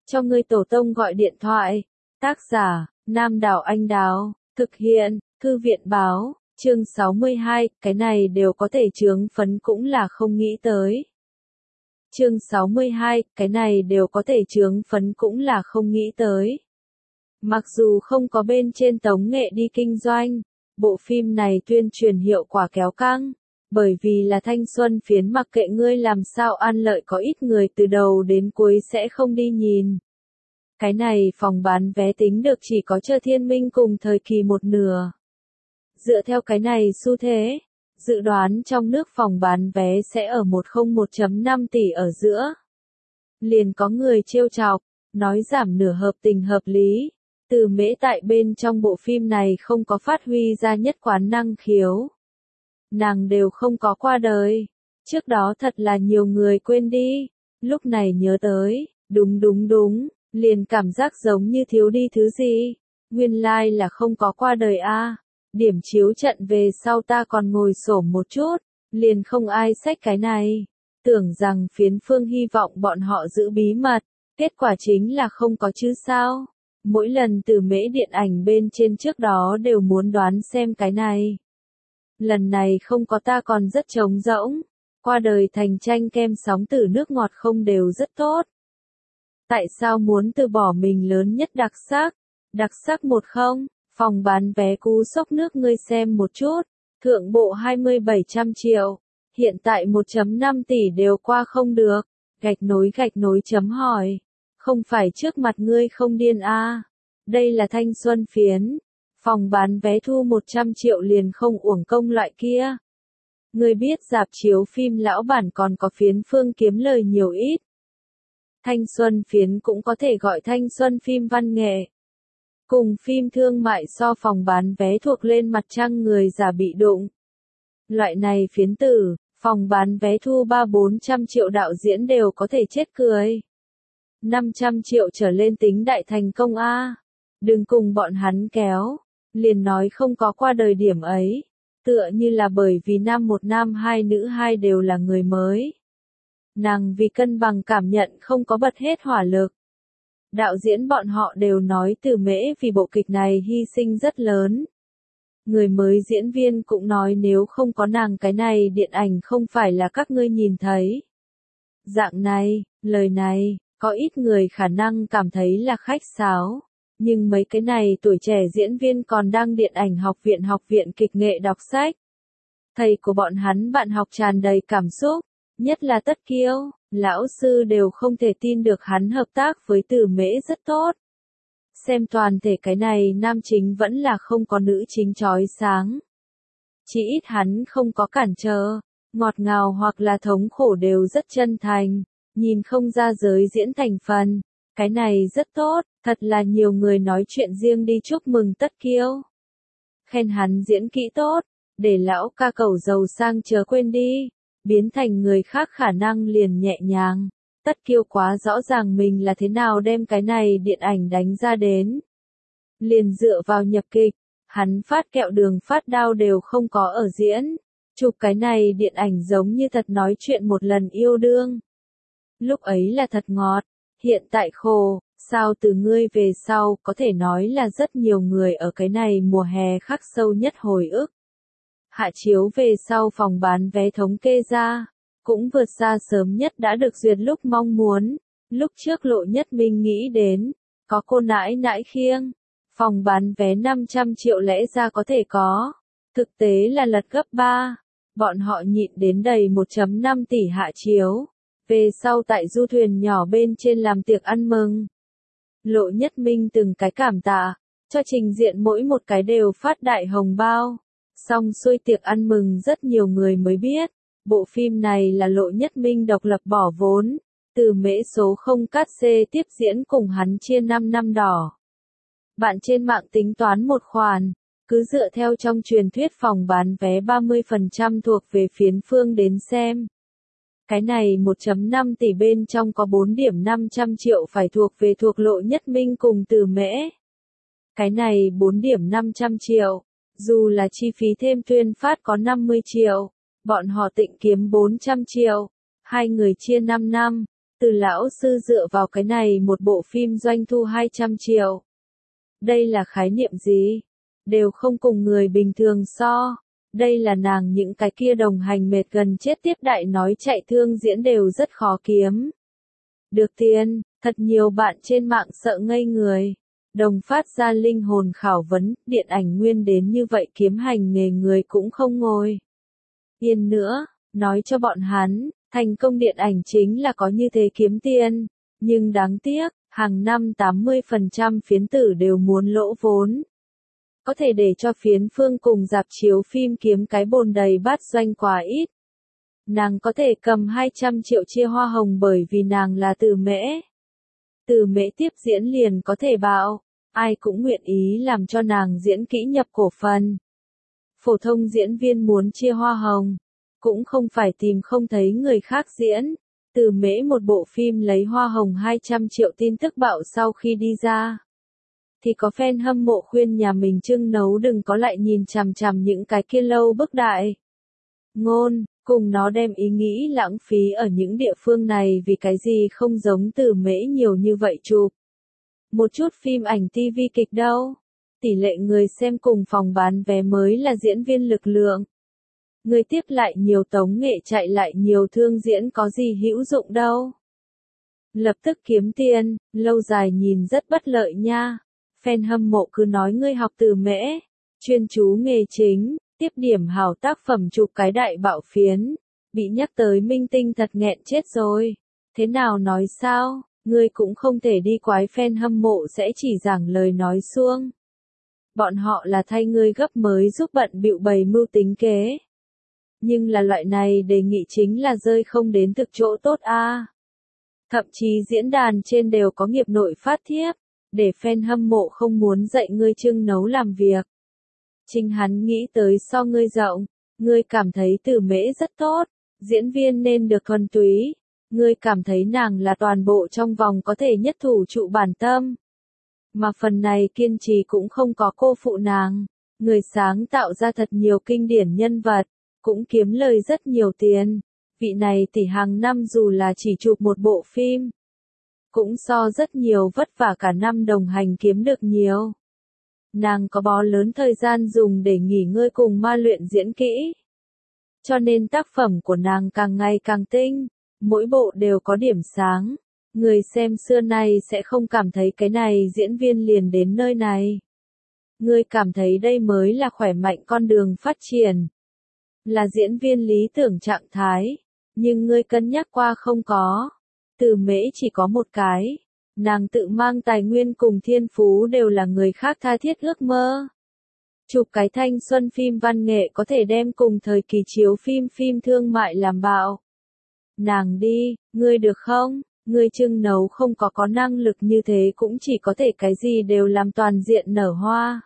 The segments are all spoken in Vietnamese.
cho ngươi tổ tông gọi điện thoại. Tác giả, Nam Đảo Anh Đào, thực hiện, Thư viện Báo, chương 62, cái này đều có thể chướng phấn cũng là không nghĩ tới. Chương 62, cái này đều có thể chướng phấn cũng là không nghĩ tới. Mặc dù không có bên trên tống nghệ đi kinh doanh, bộ phim này tuyên truyền hiệu quả kéo căng, bởi vì là thanh xuân phiến mặc kệ ngươi làm sao ăn lợi có ít người từ đầu đến cuối sẽ không đi nhìn. Cái này phòng bán vé tính được chỉ có Chờ Thiên Minh cùng thời kỳ một nửa. Dựa theo cái này xu thế, dự đoán trong nước phòng bán vé sẽ ở 101.5 tỷ ở giữa. Liền có người trêu chọc, nói giảm nửa hợp tình hợp lý. Từ Mễ tại bên trong bộ phim này không có phát huy ra nhất quán năng khiếu. Nàng đều không có qua đời. Trước đó thật là nhiều người quên đi. Lúc này nhớ tới, đúng, liền cảm giác giống như thiếu đi thứ gì. Nguyên lai là không có qua đời a. Điểm chiếu trận về sau ta còn ngồi xổm một chút, liền không ai xách cái này. Tưởng rằng phiến phương hy vọng bọn họ giữ bí mật, kết quả chính là không có chứ sao. Mỗi lần Từ Mễ điện ảnh bên trên trước đó đều muốn đoán xem cái này. Lần này không có ta còn rất trống rỗng. Qua đời thành tranh kem sóng từ nước ngọt không đều rất tốt. Tại sao muốn từ bỏ mình lớn nhất đặc sắc? Đặc sắc một không? Phòng bán vé cú sốc nước ngươi xem một chút. Thượng bộ 2700 triệu. Hiện tại 1.5 tỷ đều qua không được. Gạch nối chấm hỏi. Không phải trước mặt ngươi không điên a. Đây là thanh xuân phiến. Phòng bán vé thu 100 triệu liền không uổng công loại kia. Ngươi biết rạp chiếu phim lão bản còn có phiến phương kiếm lời nhiều ít. Thanh xuân phiến cũng có thể gọi thanh xuân phim văn nghệ. Cùng phim thương mại so phòng bán vé thuộc lên mặt trăng người già bị đụng. Loại này phiến tử, phòng bán vé thu 300-400 triệu đạo diễn đều có thể chết cười. 500 triệu trở lên tính đại thành công a. Đừng cùng bọn hắn kéo, liền nói không có qua đời điểm ấy, tựa như là bởi vì nam một nam hai nữ hai đều là người mới. Nàng vì cân bằng cảm nhận không có bật hết hỏa lực. Đạo diễn bọn họ đều nói Từ Mễ vì bộ kịch này hy sinh rất lớn. Người mới diễn viên cũng nói nếu không có nàng cái này điện ảnh không phải là các ngươi nhìn thấy. Dạng này, lời này, có ít người khả năng cảm thấy là khách sáo. Nhưng mấy cái này tuổi trẻ diễn viên còn đang điện ảnh học viện kịch nghệ đọc sách. Thầy của bọn hắn bạn học tràn đầy cảm xúc, nhất là Tất Kiêu, lão sư đều không thể tin được hắn hợp tác với Từ Mễ rất tốt. Xem toàn thể cái này nam chính vẫn là không có nữ chính chói sáng. Chỉ ít hắn không có cản trở, ngọt ngào hoặc là thống khổ đều rất chân thành, nhìn không ra giới diễn thành phần. Cái này rất tốt, thật là nhiều người nói chuyện riêng đi chúc mừng Tất Kiêu. Khen hắn diễn kỹ tốt, để lão ca cầu giàu sang chớ quên đi, biến thành người khác khả năng liền nhẹ nhàng. Tất Kiêu quá rõ ràng mình là thế nào đem cái này điện ảnh đánh ra đến. Liền dựa vào nhập kịch, hắn phát kẹo đường phát đao đều không có ở diễn. Chụp cái này điện ảnh giống như thật nói chuyện một lần yêu đương. Lúc ấy là thật ngọt. Hiện tại khổ, sao từ ngươi về sau có thể nói là rất nhiều người ở cái này mùa hè khắc sâu nhất hồi ức. Hạ chiếu về sau phòng bán vé thống kê ra, cũng vượt xa sớm nhất đã được duyệt lúc mong muốn. Lúc trước Lộ Nhất Minh nghĩ đến, có cô nãi nãi khiêng, phòng bán vé 500 triệu lẽ ra có thể có. Thực tế là lật gấp 3, bọn họ nhịn đến đầy 1.5 tỷ hạ chiếu. Về sau tại du thuyền nhỏ bên trên làm tiệc ăn mừng. Lộ Nhất Minh từng cái cảm tạ, cho trình diện mỗi một cái đều phát đại hồng bao. Xong xuôi tiệc ăn mừng rất nhiều người mới biết, bộ phim này là Lộ Nhất Minh độc lập bỏ vốn, Từ Mễ số không cát xê tiếp diễn cùng hắn chia 5 năm đỏ. Bạn trên mạng tính toán một khoản, cứ dựa theo trong truyền thuyết phòng bán vé 30% thuộc về phiến phương đến xem. Cái này 1.5 tỷ bên trong có 4 điểm 500 triệu phải thuộc về thuộc Lộ Nhất Minh cùng Từ Mễ. Cái này 4 điểm 500 triệu, dù là chi phí thêm tuyên phát có 50 triệu, bọn họ tịnh kiếm 400 triệu, hai người chia 5 năm, Từ lão sư dựa vào cái này một bộ phim doanh thu 200 triệu. Đây là khái niệm gì? Đều không cùng người bình thường so. Đây là nàng những cái kia đồng hành mệt gần chết tiếp đại nói chạy thương diễn đều rất khó kiếm. Được tiền, thật nhiều bạn trên mạng sợ ngây người. Đồng phát ra linh hồn khảo vấn, điện ảnh nguyên đến như vậy kiếm hành nghề người cũng không ngồi yên nữa, nói cho bọn hắn, thành công điện ảnh chính là có như thế kiếm tiền, nhưng đáng tiếc, hàng năm 80% phiến tử đều muốn lỗ vốn. Có thể để cho phiến phương cùng rạp chiếu phim kiếm cái bồn đầy bát doanh quá ít. Nàng có thể cầm 200 triệu chia hoa hồng bởi vì nàng là Từ Mễ. Từ Mễ tiếp diễn liền có thể bảo, ai cũng nguyện ý làm cho nàng diễn kỹ nhập cổ phần. Phổ thông diễn viên muốn chia hoa hồng, cũng không phải tìm không thấy người khác diễn. Từ Mễ một bộ phim lấy hoa hồng 200 triệu tin tức bạo sau khi đi ra. Thì có fan hâm mộ khuyên nhà mình Trưng Nấu đừng có lại nhìn chằm chằm những cái kia lâu bức đại ngôn, cùng nó đem ý nghĩ lãng phí ở những địa phương này vì cái gì không giống Từ Mễ nhiều như vậy chụp. Một chút phim ảnh TV kịch đâu. Tỷ lệ người xem cùng phòng bán vé mới là diễn viên lực lượng. Người tiếp lại nhiều tống nghệ chạy lại nhiều thương diễn có gì hữu dụng đâu. Lập tức kiếm tiền, lâu dài nhìn rất bất lợi nha. Fan hâm mộ cứ nói ngươi học Từ Mễ, chuyên chú nghề chính, tiếp điểm hảo tác phẩm chụp cái đại bạo phiến, bị nhắc tới minh tinh thật nghẹn chết rồi. Thế nào nói sao, ngươi cũng không thể đi quái fan hâm mộ sẽ chỉ giảng lời nói suông. Bọn họ là thay ngươi gấp mới giúp bận bịu bày mưu tính kế. Nhưng là loại này đề nghị chính là rơi không đến thực chỗ tốt a. Thậm chí diễn đàn trên đều có nghiệp nội phát thiếp, để fan hâm mộ không muốn dạy ngươi Trưng Nấu làm việc. Chính hắn nghĩ tới so ngươi rộng, ngươi cảm thấy Từ Mễ rất tốt, diễn viên nên được thuần túy, ngươi cảm thấy nàng là toàn bộ trong vòng có thể nhất thủ trụ bản tâm. Mà phần này kiên trì cũng không có cô phụ nàng, người sáng tạo ra thật nhiều kinh điển nhân vật, cũng kiếm lời rất nhiều tiền. Vị này tỷ hàng năm dù là chỉ chụp một bộ phim, cũng so rất nhiều vất vả cả năm đồng hành kiếm được nhiều. Nàng có bó lớn thời gian dùng để nghỉ ngơi cùng ma luyện diễn kỹ. Cho nên tác phẩm của nàng càng ngày càng tinh, mỗi bộ đều có điểm sáng. Người xem xưa nay sẽ không cảm thấy cái này diễn viên liền đến nơi này. Ngươi cảm thấy đây mới là khỏe mạnh con đường phát triển. Là diễn viên lý tưởng trạng thái. Nhưng ngươi cân nhắc qua không có. Từ Mễ chỉ có một cái. Nàng tự mang tài nguyên cùng thiên phú đều là người khác tha thiết ước mơ. Chụp cái thanh xuân phim văn nghệ có thể đem cùng thời kỳ chiếu phim thương mại làm bạo. Nàng đi, ngươi được không? Ngươi Trưng Nấu không có năng lực như thế cũng chỉ có thể cái gì đều làm toàn diện nở hoa.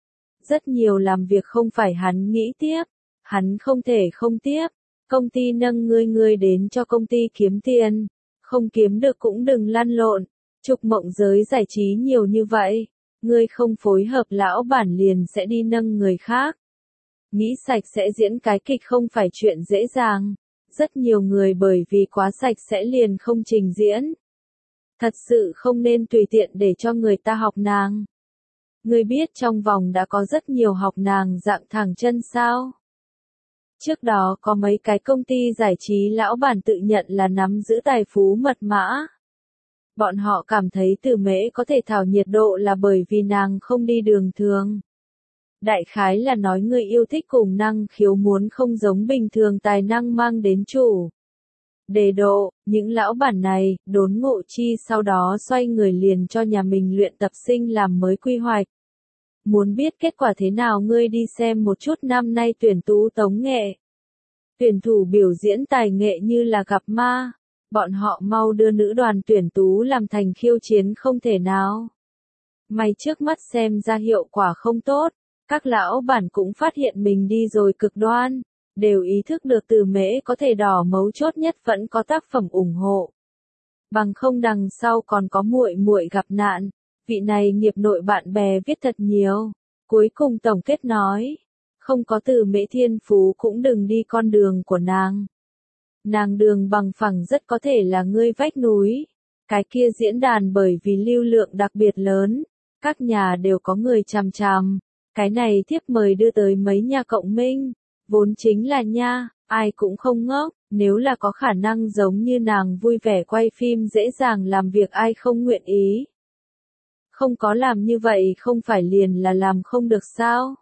Rất nhiều làm việc không phải hắn nghĩ tiếp, hắn không thể không tiếp. Công ty nâng ngươi đến cho công ty kiếm tiền, không kiếm được cũng đừng lăn lộn. Trục mộng giới giải trí nhiều như vậy, ngươi không phối hợp lão bản liền sẽ đi nâng người khác. Nghĩ sạch sẽ diễn cái kịch không phải chuyện dễ dàng. Rất nhiều người bởi vì quá sạch sẽ liền không trình diễn. Thật sự không nên tùy tiện để cho người ta học nàng. Ngươi biết trong vòng đã có rất nhiều học nàng dạng thẳng chân sao? Trước đó có mấy cái công ty giải trí lão bản tự nhận là nắm giữ tài phú mật mã. Bọn họ cảm thấy Từ Mễ có thể thảo nhiệt độ là bởi vì nàng không đi đường thường. Đại khái là nói người yêu thích cùng năng khiếu muốn không giống bình thường tài năng mang đến chủ đề độ, những lão bản này, đốn ngộ chi sau đó xoay người liền cho nhà mình luyện tập sinh làm mới quy hoạch. Muốn biết kết quả thế nào ngươi đi xem một chút năm nay tuyển tú tống nghệ. Tuyển thủ biểu diễn tài nghệ như là gặp ma, bọn họ mau đưa nữ đoàn tuyển tú làm thành khiêu chiến không thể nào. May trước mắt xem ra hiệu quả không tốt. Các lão bản cũng phát hiện mình đi rồi cực đoan, đều ý thức được Từ Mễ có thể đỏ mấu chốt nhất vẫn có tác phẩm ủng hộ. Bằng không đằng sau còn có muội muội gặp nạn, vị này nghiệp nội bạn bè viết thật nhiều. Cuối cùng tổng kết nói, không có Từ Mễ thiên phú cũng đừng đi con đường của nàng. Nàng đường bằng phẳng rất có thể là ngươi vách núi. Cái kia diễn đàn bởi vì lưu lượng đặc biệt lớn, các nhà đều có người chằm chằm. Cái này thiếp mời đưa tới mấy nhà cộng minh, vốn chính là nha, ai cũng không ngốc, nếu là có khả năng giống như nàng vui vẻ quay phim dễ dàng làm việc ai không nguyện ý. Không có làm như vậy không phải liền là làm không được sao?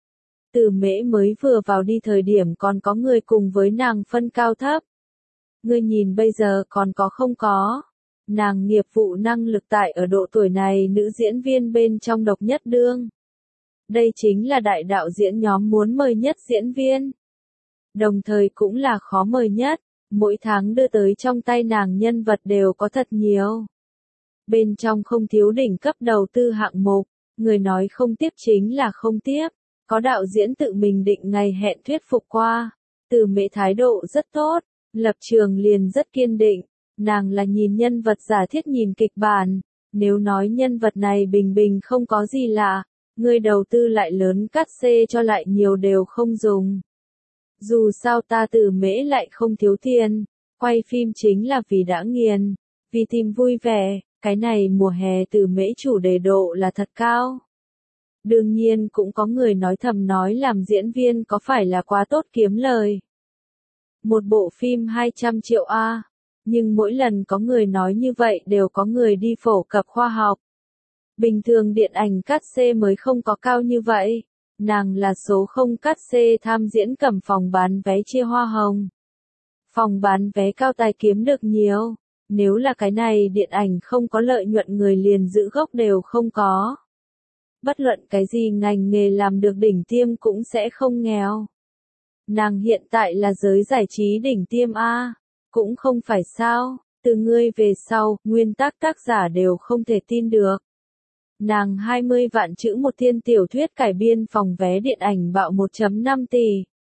Từ Mễ mới vừa vào đi thời điểm còn có người cùng với nàng phân cao thấp. Ngươi nhìn bây giờ còn có không có. Nàng nghiệp vụ năng lực tại ở độ tuổi này nữ diễn viên bên trong độc nhất đương. Đây chính là đại đạo diễn nhóm muốn mời nhất diễn viên. Đồng thời cũng là khó mời nhất, mỗi tháng đưa tới trong tay nàng nhân vật đều có thật nhiều. Bên trong không thiếu đỉnh cấp đầu tư hạng mục, người nói không tiếp chính là không tiếp. Có đạo diễn tự mình định ngày hẹn thuyết phục qua. Từ Mễ thái độ rất tốt, lập trường liền rất kiên định. Nàng là nhìn nhân vật giả thiết nhìn kịch bản. Nếu nói nhân vật này bình bình không có gì lạ, người đầu tư lại lớn cắt xê cho lại nhiều đều không dùng. Dù sao ta Từ Mễ lại không thiếu tiền, quay phim chính là vì đã nghiền, vì tìm vui vẻ, cái này mùa hè Từ Mễ chủ đề độ là thật cao. Đương nhiên cũng có người nói thầm nói làm diễn viên có phải là quá tốt kiếm lời. Một bộ phim 200 triệu A, nhưng mỗi lần có người nói như vậy đều có người đi phổ cập khoa học. Bình thường điện ảnh cắt xê mới không có cao như vậy. Nàng là số không cắt xê tham diễn cầm phòng bán vé chia hoa hồng. Phòng bán vé cao tài kiếm được nhiều. Nếu là cái này điện ảnh không có lợi nhuận người liền giữ gốc đều không có. Bất luận cái gì ngành nghề làm được đỉnh tiêm cũng sẽ không nghèo. Nàng hiện tại là giới giải trí đỉnh tiêm A. Cũng không phải sao, từ ngươi về sau, nguyên tác tác giả đều không thể tin được. Nàng 20 vạn chữ một thiên tiểu thuyết cải biên phòng vé điện ảnh bạo 1.5 tỷ.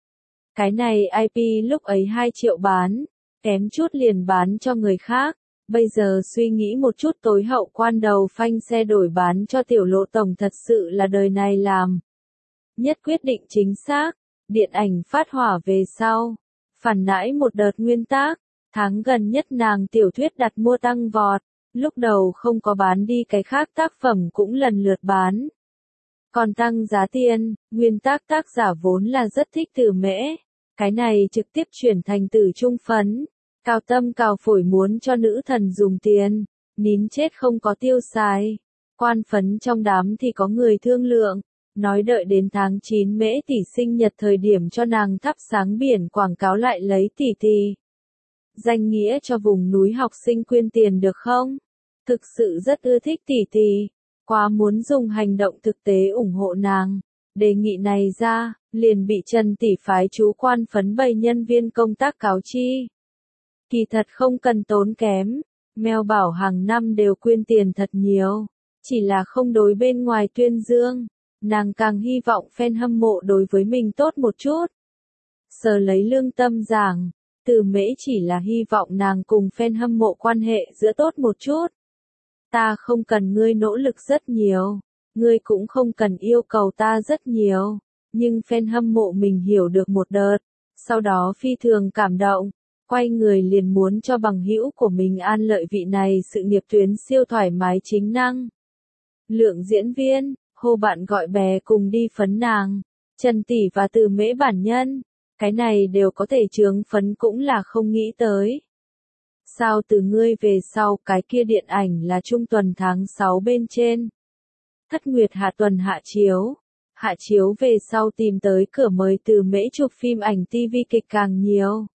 Cái này IP lúc ấy 2 triệu bán, kém chút liền bán cho người khác. Bây giờ suy nghĩ một chút tối hậu quan đầu phanh xe đổi bán cho tiểu lộ tổng thật sự là đời này làm. Nhất quyết định chính xác, điện ảnh phát hỏa về sau. Phản nãi một đợt nguyên tác, tháng gần nhất nàng tiểu thuyết đặt mua tăng vọt. Lúc đầu không có bán đi cái khác tác phẩm cũng lần lượt bán. Còn tăng giá tiền, nguyên tác tác giả vốn là rất thích Từ Mễ. Cái này trực tiếp chuyển thành Tử Trung phấn. Cao tâm cào phổi muốn cho nữ thần dùng tiền. Nín chết không có tiêu xài. Quan phấn trong đám thì có người thương lượng. Nói đợi đến tháng 9 Mễ tỷ sinh nhật thời điểm cho nàng thắp sáng biển quảng cáo lại lấy tỷ tỷ. Danh nghĩa cho vùng núi học sinh quyên tiền được không? Thực sự rất ưa thích tỷ tỷ, quá muốn dùng hành động thực tế ủng hộ nàng. Đề nghị này ra, liền bị Trần tỷ phái chú quan phấn bày nhân viên công tác cáo chi. Kỳ thật không cần tốn kém, Mèo bảo hàng năm đều quyên tiền thật nhiều, chỉ là không đối bên ngoài tuyên dương, nàng càng hy vọng fan hâm mộ đối với mình tốt một chút. Sờ lấy lương tâm giảng, Từ Mễ chỉ là hy vọng nàng cùng fan hâm mộ quan hệ giữa tốt một chút. Ta không cần ngươi nỗ lực rất nhiều, ngươi cũng không cần yêu cầu ta rất nhiều, nhưng fan hâm mộ mình hiểu được một đợt, sau đó phi thường cảm động, quay người liền muốn cho bằng hữu của mình an lợi vị này sự nghiệp tuyến siêu thoải mái chính năng. Lượng diễn viên, hô bạn gọi bè cùng đi phấn nàng, Trần tỷ và Từ Mễ bản nhân, cái này đều có thể chướng phấn cũng là không nghĩ tới. Sao từ ngươi về sau cái kia điện ảnh là trung tuần tháng 6 bên trên. Thất Nguyệt hạ tuần hạ chiếu. Hạ chiếu về sau tìm tới cửa mời Từ Mễ chụp phim ảnh TV kịch càng nhiều.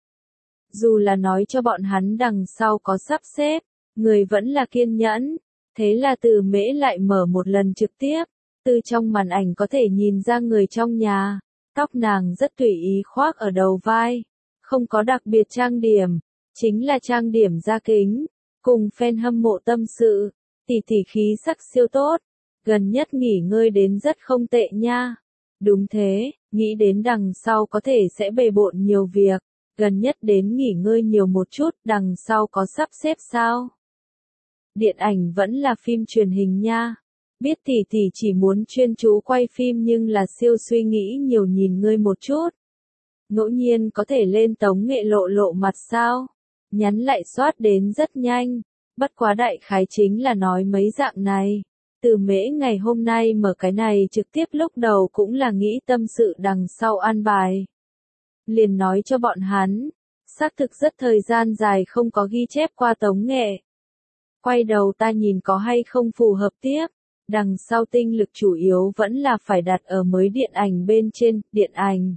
Dù là nói cho bọn hắn đằng sau có sắp xếp, người vẫn là kiên nhẫn. Thế là Từ Mễ lại mở một lần trực tiếp. Từ trong màn ảnh có thể nhìn ra người trong nhà. Tóc nàng rất tùy ý khoác ở đầu vai. Không có đặc biệt trang điểm. Chính là trang điểm da kính, cùng fan hâm mộ tâm sự, tỷ tỷ khí sắc siêu tốt, gần nhất nghỉ ngơi đến rất không tệ nha. Đúng thế, nghĩ đến đằng sau có thể sẽ bề bộn nhiều việc, gần nhất đến nghỉ ngơi nhiều một chút, đằng sau có sắp xếp sao? Điện ảnh vẫn là phim truyền hình nha. Biết tỷ tỷ chỉ muốn chuyên chú quay phim nhưng là siêu suy nghĩ nhiều nhìn ngươi một chút. ngẫu nhiên có thể lên tống nghệ lộ lộ mặt sao? Nhắn lại soát đến rất nhanh, bất quá đại khái chính là nói mấy dạng này. Từ Mễ ngày hôm nay mở cái này trực tiếp lúc đầu cũng là nghĩ tâm sự đằng sau an bài. Liền nói cho bọn hắn, xác thực rất thời gian dài không có ghi chép qua tống nghệ. Quay đầu ta nhìn có hay không phù hợp tiếp, đằng sau tinh lực chủ yếu vẫn là phải đặt ở mới điện ảnh bên trên, điện ảnh.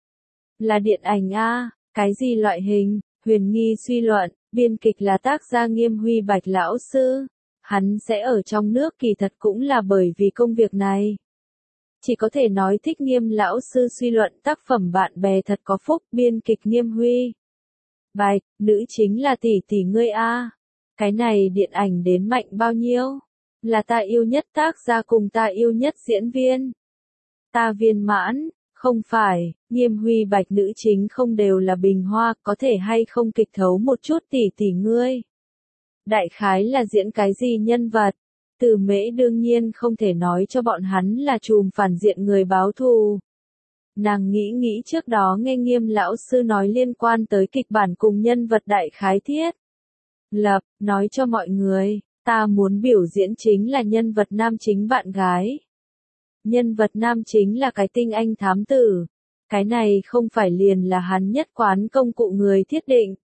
Là điện ảnh a, cái gì loại hình? Huyền Nghi suy luận, biên kịch là tác gia Nghiêm Huy Bạch lão sư. Hắn sẽ ở trong nước kỳ thật cũng là bởi vì công việc này. Chỉ có thể nói thích Nghiêm lão sư suy luận tác phẩm bạn bè thật có phúc, biên kịch Nghiêm Huy Bạch, nữ chính là tỷ tỷ ngươi a. Cái này điện ảnh đến mạnh bao nhiêu? Là ta yêu nhất tác gia cùng ta yêu nhất diễn viên. Ta viên mãn, không phải, Nghiêm Huy Bạch nữ chính không đều là bình hoa, có thể hay không kịch thấu một chút tỷ tỷ ngươi. Đại khái là diễn cái gì nhân vật? Từ Mễ đương nhiên không thể nói cho bọn hắn là trùm phản diện người báo thù. Nàng nghĩ trước đó nghe Nghiêm lão sư nói liên quan tới kịch bản cùng nhân vật đại khái thiết. Lập, nói cho mọi người, ta muốn biểu diễn chính là nhân vật nam chính bạn gái. Nhân vật nam chính là cái tinh anh thám tử. Cái này không phải liền là hắn nhất quán công cụ người thiết định.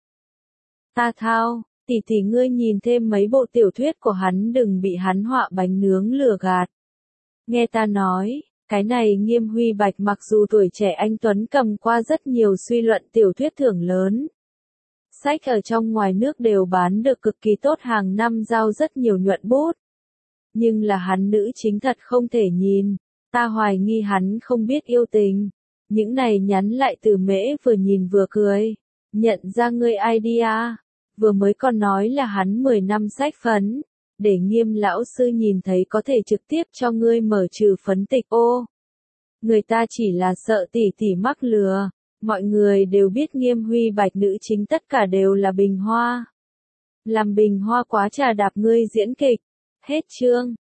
Ta thao, tỷ tỷ ngươi nhìn thêm mấy bộ tiểu thuyết của hắn đừng bị hắn họa bánh nướng lừa gạt. Nghe ta nói, cái này Nghiêm Huy Bạch mặc dù tuổi trẻ anh Tuấn cầm qua rất nhiều suy luận tiểu thuyết thưởng lớn. Sách ở trong ngoài nước đều bán được cực kỳ tốt, hàng năm giao rất nhiều nhuận bút. Nhưng là hắn nữ chính thật không thể nhìn, ta hoài nghi hắn không biết yêu tình. Những này nhắn lại Từ Mễ vừa nhìn vừa cười, nhận ra ngươi idea, vừa mới còn nói là hắn 10 năm sách phấn, để Nghiêm lão sư nhìn thấy có thể trực tiếp cho ngươi mở trừ phấn tịch ô. Người ta chỉ là sợ tỷ tỷ mắc lừa. Mọi người đều biết Nghiêm Huy Bạch nữ chính tất cả đều là bình hoa. Làm bình hoa quá trà đạp ngươi diễn kịch. Hết chương.